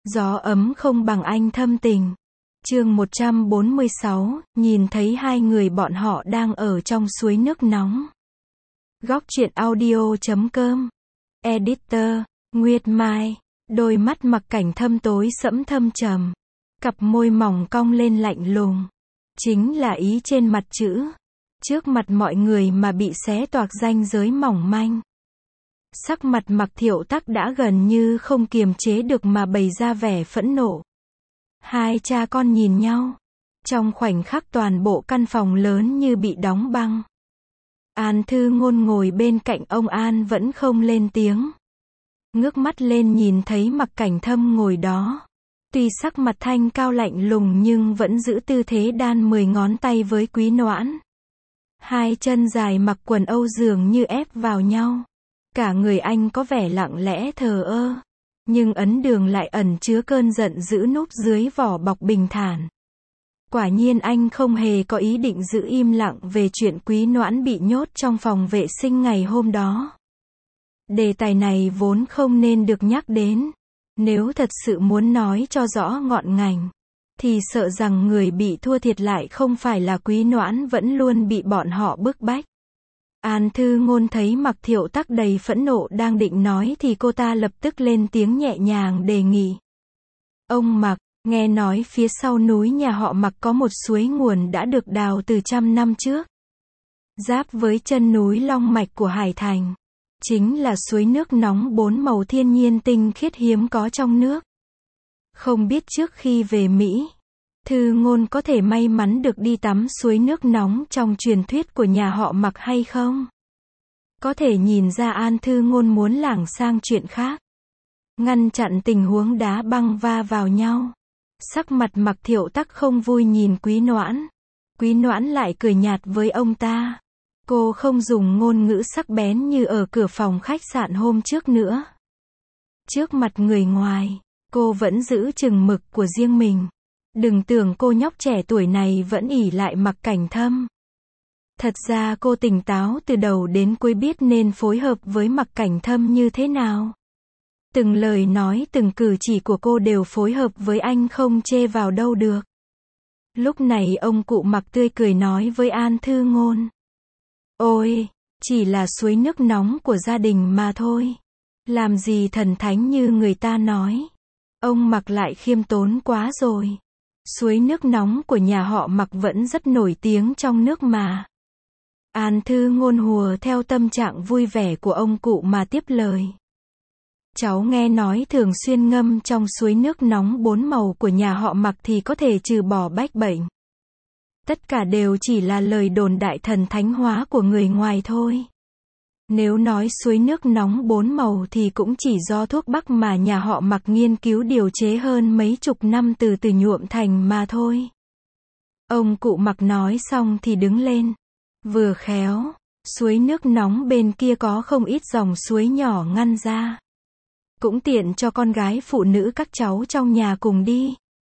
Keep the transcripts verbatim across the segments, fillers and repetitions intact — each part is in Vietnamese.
Gió ấm không bằng anh thâm tình. Chương một trăm bốn mươi sáu, nhìn thấy hai người bọn họ đang ở trong suối nước nóng. Góc truyện audio chấm com. Editor, Nguyệt Mai. Đôi mắt Mặc Cảnh Thâm tối sẫm thâm trầm. Cặp môi mỏng cong lên lạnh lùng. Chính là ý trên mặt chữ. Trước mặt mọi người mà bị xé toạc ranh giới mỏng manh. Sắc mặt Mặc Thiệu Tắc đã gần như không kiềm chế được mà bày ra vẻ phẫn nộ. Hai cha con nhìn nhau. Trong khoảnh khắc toàn bộ căn phòng lớn như bị đóng băng. An Thư Ngôn ngồi bên cạnh ông An vẫn không lên tiếng. Ngước mắt lên nhìn thấy Mặc Cảnh Thâm ngồi đó. Tuy sắc mặt thanh cao lạnh lùng nhưng vẫn giữ tư thế đan mười ngón tay với Quý Noãn. Hai chân dài mặc quần âu dường như ép vào nhau. Cả người anh có vẻ lặng lẽ thờ ơ. Nhưng ấn đường lại ẩn chứa cơn giận dữ núp dưới vỏ bọc bình thản. Quả nhiên anh không hề có ý định giữ im lặng về chuyện Quý Noãn bị nhốt trong phòng vệ sinh ngày hôm đó. Đề tài này vốn không nên được nhắc đến. Nếu thật sự muốn nói cho rõ ngọn ngành, thì sợ rằng người bị thua thiệt lại không phải là Quý Noãn vẫn luôn bị bọn họ bức bách. An Thư Ngôn thấy Mặc Thiệu Tắc đầy phẫn nộ đang định nói thì cô ta lập tức lên tiếng nhẹ nhàng đề nghị. Ông Mặc, nghe nói phía sau núi nhà họ Mặc có một suối nguồn đã được đào từ trăm năm trước. Giáp với chân núi Long Mạch của Hải Thành. Chính là suối nước nóng bốn màu thiên nhiên tinh khiết hiếm có trong nước. Không biết trước khi về Mỹ, Thư Ngôn có thể may mắn được đi tắm suối nước nóng trong truyền thuyết của nhà họ Mặc hay không? Có thể nhìn ra An Thư Ngôn muốn lảng sang chuyện khác. Ngăn chặn tình huống đá băng va vào nhau. Sắc mặt Mặc Thiệu Tắc không vui nhìn Quý Noãn. Quý Noãn lại cười nhạt với ông ta. Cô không dùng ngôn ngữ sắc bén như ở cửa phòng khách sạn hôm trước nữa. Trước mặt người ngoài, cô vẫn giữ chừng mực của riêng mình. Đừng tưởng cô nhóc trẻ tuổi này vẫn ỷ lại Mặc Cảnh Thâm. Thật ra cô tỉnh táo từ đầu đến cuối biết nên phối hợp với Mặc Cảnh Thâm như thế nào. Từng lời nói từng cử chỉ của cô đều phối hợp với anh không chê vào đâu được. Lúc này ông cụ Mặc tươi cười nói với An Thư Ngôn. Ôi, chỉ là suối nước nóng của gia đình mà thôi. Làm gì thần thánh như người ta nói. Ông Mặc lại khiêm tốn quá rồi. Suối nước nóng của nhà họ Mặc vẫn rất nổi tiếng trong nước mà. An Thư Ngôn hùa theo tâm trạng vui vẻ của ông cụ mà tiếp lời. Cháu nghe nói thường xuyên ngâm trong suối nước nóng bốn màu của nhà họ Mặc thì có thể trừ bỏ bách bệnh. Tất cả đều chỉ là lời đồn đại thần thánh hóa của người ngoài thôi. Nếu nói suối nước nóng bốn màu thì cũng chỉ do thuốc bắc mà nhà họ Mặc nghiên cứu điều chế hơn mấy chục năm từ từ nhuộm thành mà thôi. Ông cụ Mặc nói xong thì đứng lên. Vừa khéo, suối nước nóng bên kia có không ít dòng suối nhỏ ngăn ra. Cũng tiện cho con gái phụ nữ các cháu trong nhà cùng đi.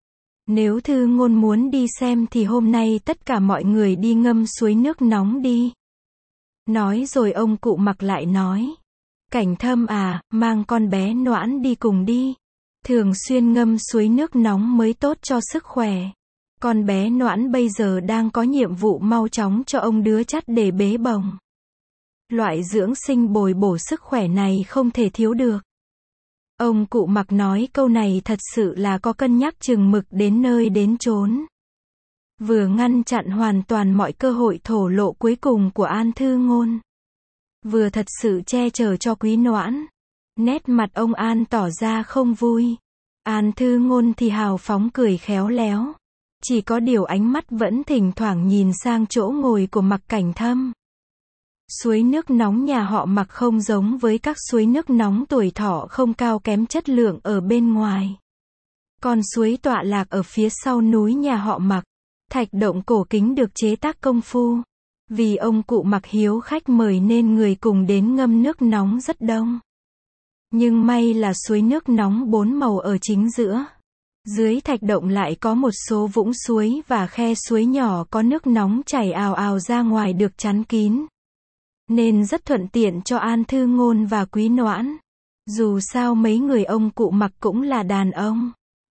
Nếu Thư Ngôn muốn đi xem thì hôm nay tất cả mọi người đi ngâm suối nước nóng đi. Nói rồi ông cụ Mặc lại nói. Cảnh Thâm à, mang con bé Noãn đi cùng đi. Thường xuyên ngâm suối nước nóng mới tốt cho sức khỏe. Con bé Noãn bây giờ đang có nhiệm vụ mau chóng cho ông đứa chắt để bế bồng. Loại dưỡng sinh bồi bổ sức khỏe này không thể thiếu được. Ông cụ Mặc nói câu này thật sự là có cân nhắc chừng mực đến nơi đến chốn. Vừa ngăn chặn hoàn toàn mọi cơ hội thổ lộ cuối cùng của An Thư Ngôn. Vừa thật sự che chở cho Quý Noãn. Nét mặt ông An tỏ ra không vui. An Thư Ngôn thì hào phóng cười khéo léo. Chỉ có điều ánh mắt vẫn thỉnh thoảng nhìn sang chỗ ngồi của Mặc Cảnh Thâm. Suối nước nóng nhà họ Mặc không giống với các suối nước nóng tuổi thọ không cao kém chất lượng ở bên ngoài. Con suối tọa lạc ở phía sau núi nhà họ Mặc. Thạch động cổ kính được chế tác công phu. Vì ông cụ Mặc hiếu khách mời nên người cùng đến ngâm nước nóng rất đông. Nhưng may là suối nước nóng bốn màu ở chính giữa. Dưới thạch động lại có một số vũng suối và khe suối nhỏ có nước nóng chảy ào ào ra ngoài được chắn kín. Nên rất thuận tiện cho An Thư Ngôn và Quý Noãn. Dù sao mấy người ông cụ Mặc cũng là đàn ông.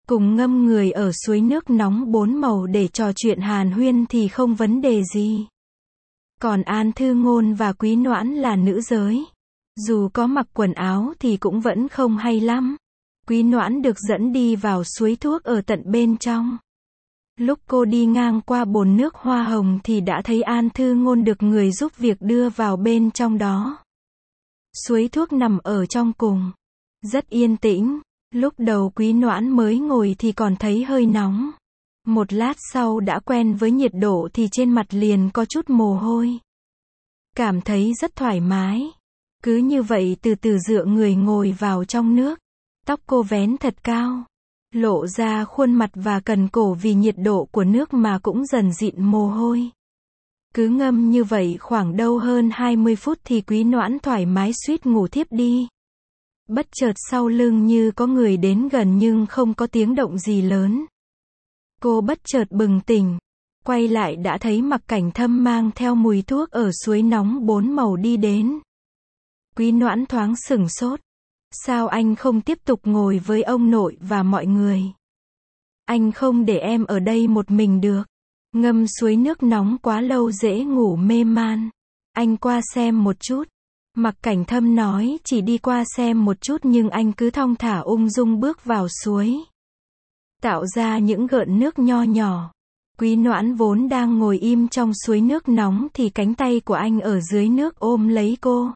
cùng ngâm người ở suối nước nóng bốn màu để trò chuyện hàn huyên thì không vấn đề gì. Còn An Thư Ngôn và Quý Noãn là nữ giới. Dù có mặc quần áo thì cũng vẫn không hay lắm. Quý Noãn được dẫn đi vào suối thuốc ở tận bên trong. Lúc cô đi ngang qua bồn nước hoa hồng thì đã thấy An Thư Ngôn được người giúp việc đưa vào bên trong đó. Suối thuốc nằm ở trong cùng. Rất yên tĩnh. Lúc đầu Quý Noãn mới ngồi thì còn thấy hơi nóng. Một lát sau đã quen với nhiệt độ thì trên mặt liền có chút mồ hôi. Cảm thấy rất thoải mái. Cứ như vậy từ từ dựa người ngồi vào trong nước. Tóc cô vén thật cao. Lộ ra khuôn mặt và cần cổ vì nhiệt độ của nước mà cũng dần dịn mồ hôi. Cứ ngâm như vậy khoảng đâu hơn hai mươi phút thì Quý Noãn thoải mái suýt ngủ thiếp đi. Bất chợt sau lưng như có người đến gần nhưng không có tiếng động gì lớn. Cô bất chợt bừng tỉnh. Quay lại đã thấy Mặc Cảnh Thâm mang theo mùi thuốc ở suối nóng bốn màu đi đến. Quý Noãn thoáng sửng sốt. Sao anh không tiếp tục ngồi với ông nội và mọi người? Anh không để em ở đây một mình được. Ngâm suối nước nóng quá lâu dễ ngủ mê man. Anh qua xem một chút. Mặc Cảnh Thâm nói chỉ đi qua xem một chút nhưng anh cứ thong thả ung dung bước vào suối. Tạo ra những gợn nước nho nhỏ. Quý Noãn vốn đang ngồi im trong suối nước nóng thì cánh tay của anh ở dưới nước ôm lấy cô.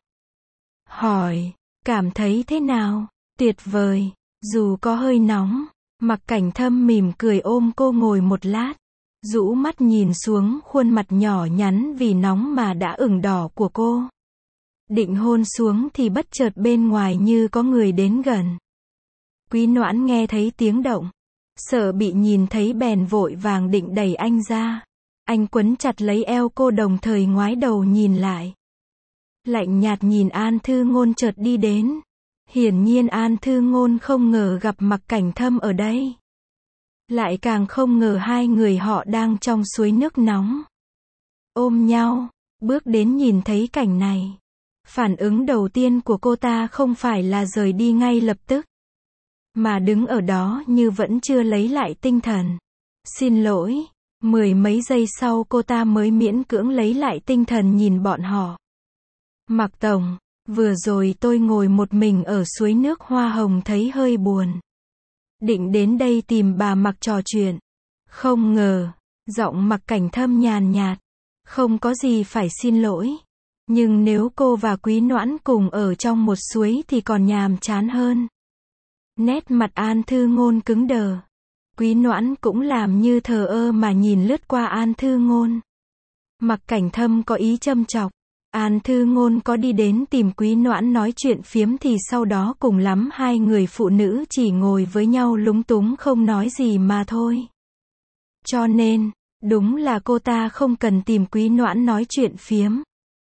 Hỏi, cảm thấy thế nào? Tuyệt vời, dù có hơi nóng. Mặc Cảnh Thâm mỉm cười ôm cô ngồi một lát. Rũ mắt nhìn xuống khuôn mặt nhỏ nhắn vì nóng mà đã ửng đỏ của cô. Định hôn xuống thì bất chợt bên ngoài như có người đến gần. Quý Noãn nghe thấy tiếng động. Sợ bị nhìn thấy bèn vội vàng định đẩy anh ra. Anh quấn chặt lấy eo cô đồng thời ngoái đầu nhìn lại. Lạnh nhạt nhìn An Thư Ngôn chợt đi đến. Hiển nhiên An Thư Ngôn không ngờ gặp Mặc Cảnh Thâm ở đây. Lại càng không ngờ hai người họ đang trong suối nước nóng. Ôm nhau, bước đến nhìn thấy cảnh này. Phản ứng đầu tiên của cô ta không phải là rời đi ngay lập tức. Mà đứng ở đó như vẫn chưa lấy lại tinh thần. Xin lỗi. Mười mấy giây sau cô ta mới miễn cưỡng lấy lại tinh thần nhìn bọn họ. Mặc tổng, vừa rồi tôi ngồi một mình ở suối nước hoa hồng thấy hơi buồn. Định đến đây tìm bà Mặc trò chuyện. Không ngờ, giọng Mặc Cảnh Thâm nhàn nhạt. Không có gì phải xin lỗi. Nhưng nếu cô và Quý Noãn cùng ở trong một suối thì còn nhàm chán hơn. Nét mặt An Thư Ngôn cứng đờ. Quý Noãn cũng làm như thờ ơ mà nhìn lướt qua An Thư Ngôn. Mặc Cảnh Thâm có ý châm chọc. An Thư Ngôn có đi đến tìm Quý Noãn nói chuyện phiếm thì sau đó cùng lắm hai người phụ nữ chỉ ngồi với nhau lúng túng không nói gì mà thôi. Cho nên, đúng là cô ta không cần tìm Quý Noãn nói chuyện phiếm.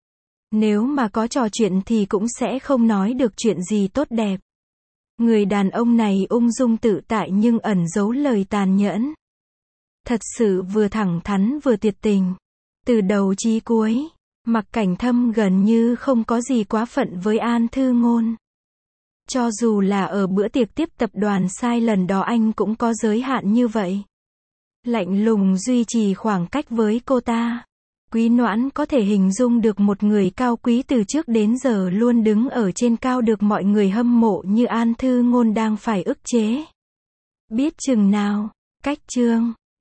Nếu mà có trò chuyện thì cũng sẽ không nói được chuyện gì tốt đẹp. Người đàn ông này ung dung tự tại nhưng ẩn giấu lời tàn nhẫn. Thật sự vừa thẳng thắn vừa tuyệt tình. Từ đầu chí cuối, Mặc Cảnh Thâm gần như không có gì quá phận với An Thư Ngôn. Cho dù là ở bữa tiệc tiếp tập đoàn sai lần đó anh cũng có giới hạn như vậy. Lạnh lùng duy trì khoảng cách với cô ta. Quý Noãn có thể hình dung được một người cao quý từ trước đến giờ luôn đứng ở trên cao được mọi người hâm mộ như An Thư Ngôn đang phải ức chế. Biết chừng nào, cách chương.